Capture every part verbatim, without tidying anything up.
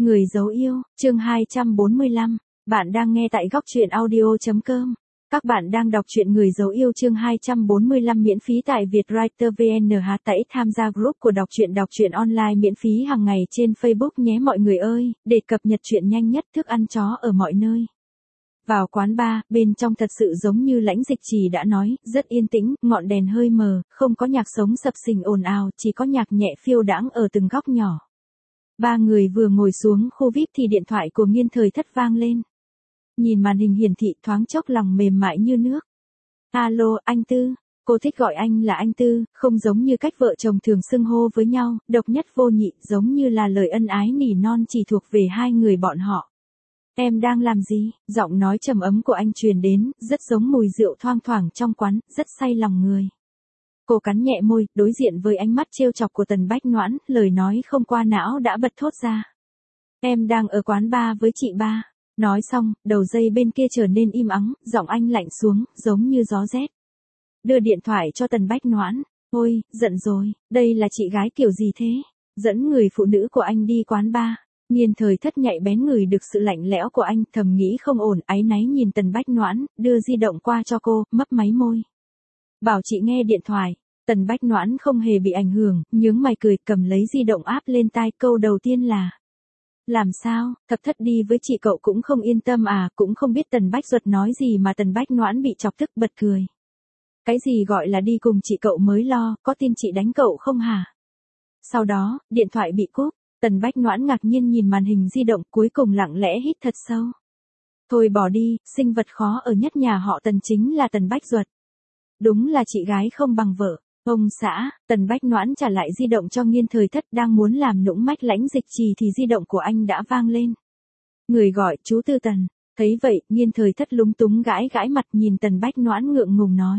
Người dấu yêu, chương hai trăm bốn mươi lăm. Bạn đang nghe tại góc truyện audio.com. Các bạn đang đọc truyện Người dấu yêu chương hai trăm bốn mươi lăm miễn phí tại Vietwriter vê en. Hãy tải tham gia group của đọc truyện đọc truyện online miễn phí hàng ngày trên Facebook nhé mọi người ơi, để cập nhật truyện nhanh nhất, thức ăn chó ở mọi nơi. Vào quán bar, bên trong thật sự giống như Lãnh Dịch Trì đã nói, rất yên tĩnh, ngọn đèn hơi mờ, không có nhạc sống sập sình ồn ào, chỉ có nhạc nhẹ phiêu đãng ở từng góc nhỏ. Ba người vừa ngồi xuống khu vi ai pi thì điện thoại của Nghiên Thời Thất vang lên. Nhìn màn hình hiển thị thoáng chốc lòng mềm mại như nước. Alo, anh Tư. Cô thích gọi anh là anh Tư, không giống như cách vợ chồng thường xưng hô với nhau, độc nhất vô nhị, giống như là lời ân ái nỉ non chỉ thuộc về hai người bọn họ. Em đang làm gì? Giọng nói trầm ấm của anh truyền đến, rất giống mùi rượu thoang thoảng trong quán, rất say lòng người. Cô cắn nhẹ môi, đối diện với ánh mắt trêu chọc của Tần Bách Noãn, lời nói không qua não đã bật thốt ra. Em đang ở quán bar với chị ba. Nói xong, đầu dây bên kia trở nên im ắng, giọng anh lạnh xuống, giống như gió rét. Đưa điện thoại cho Tần Bách Noãn. Ôi, giận rồi, đây là chị gái kiểu gì thế? Dẫn người phụ nữ của anh đi quán bar. Nghiên Thời Thất nhạy bén ngửi được sự lạnh lẽo của anh, thầm nghĩ không ổn, áy náy nhìn Tần Bách Noãn, đưa di động qua cho cô, mấp máy môi. Bảo chị nghe điện thoại. Tần Bách Noãn không hề bị ảnh hưởng, nhướng mày cười, cầm lấy di động áp lên tai, câu đầu tiên là: làm sao, Thập Thất đi với chị cậu cũng không yên tâm à, cũng không biết Tần Bách Duật nói gì mà Tần Bách Noãn bị chọc tức bật cười. Cái gì gọi là đi cùng chị cậu mới lo, có tin chị đánh cậu không hả? Sau đó, điện thoại bị cúp, Tần Bách Noãn ngạc nhiên nhìn màn hình di động, cuối cùng lặng lẽ hít thật sâu. Thôi bỏ đi, sinh vật khó ở nhất nhà họ Tần chính là Tần Bách Duật. Đúng là chị gái không bằng vợ. Ông xã, Tần Bách Noãn trả lại di động cho Nghiên Thời Thất, đang muốn làm nũng mách Lãnh Dịch Trì thì di động của anh đã vang lên. Người gọi, chú Tư Tần. Thấy vậy, Nghiên Thời Thất lúng túng gãi gãi mặt, nhìn Tần Bách Noãn ngượng ngùng nói.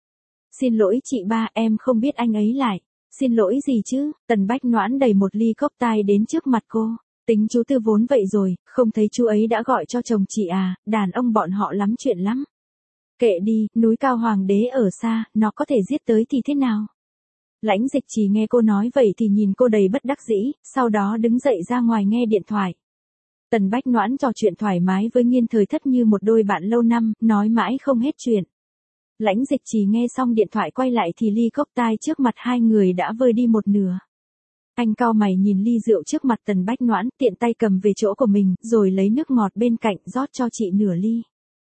Xin lỗi chị ba, em không biết anh ấy lại. Xin lỗi gì chứ? Tần Bách Noãn đẩy một ly cốc tai đến trước mặt cô. Tính chú Tư vốn vậy rồi, không thấy chú ấy đã gọi cho chồng chị à, đàn ông bọn họ lắm chuyện lắm. Kệ đi, núi cao hoàng đế ở xa, nó có thể giết tới thì thế nào? Lãnh Dịch Trì nghe cô nói vậy thì nhìn cô đầy bất đắc dĩ, sau đó đứng dậy ra ngoài nghe điện thoại. Tần Bách Noãn trò chuyện thoải mái với Nghiên Thời Thất như một đôi bạn lâu năm, nói mãi không hết chuyện. Lãnh Dịch Trì nghe xong điện thoại quay lại thì ly cốc tai trước mặt hai người đã vơi đi một nửa. Anh cau mày nhìn ly rượu trước mặt Tần Bách Noãn, tiện tay cầm về chỗ của mình, rồi lấy nước ngọt bên cạnh rót cho chị nửa ly.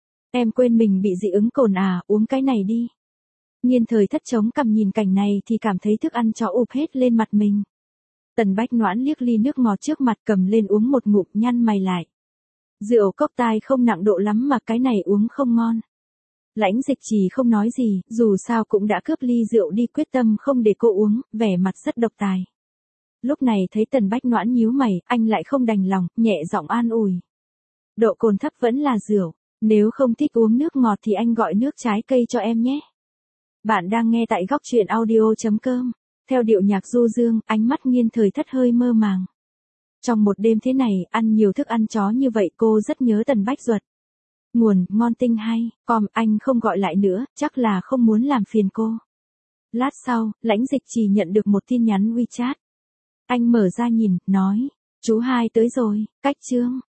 Em quên mình bị dị ứng cồn à, uống cái này đi. Nghiên Thời Thất chống cằm nhìn cảnh này thì cảm thấy thức ăn chó ụp hết lên mặt mình. Tần Bách Noãn liếc ly nước ngọt trước mặt cầm lên uống một ngụm, nhăn mày lại. Rượu cốc tai không nặng độ lắm mà cái này uống không ngon. Lãnh Dịch Trì không nói gì, dù sao cũng đã cướp ly rượu đi, quyết tâm không để cô uống, vẻ mặt rất độc tài. Lúc này thấy Tần Bách Noãn nhíu mày, anh lại không đành lòng, nhẹ giọng an ủi. Độ cồn thấp vẫn là rượu. Nếu không thích uống nước ngọt thì anh gọi nước trái cây cho em nhé. Bạn đang nghe tại góc truyện audio.com. Theo điệu nhạc du dương, ánh mắt Nghiên Thời Thất hơi mơ màng. Trong một đêm thế này, ăn nhiều thức ăn chó như vậy cô rất nhớ Tần Bách Duật. Nguồn, ngon tinh hay, com, anh không gọi lại nữa, chắc là không muốn làm phiền cô. Lát sau, Lãnh Dịch Trì nhận được một tin nhắn WeChat. Anh mở ra nhìn, nói, chú hai tới rồi, cách chương.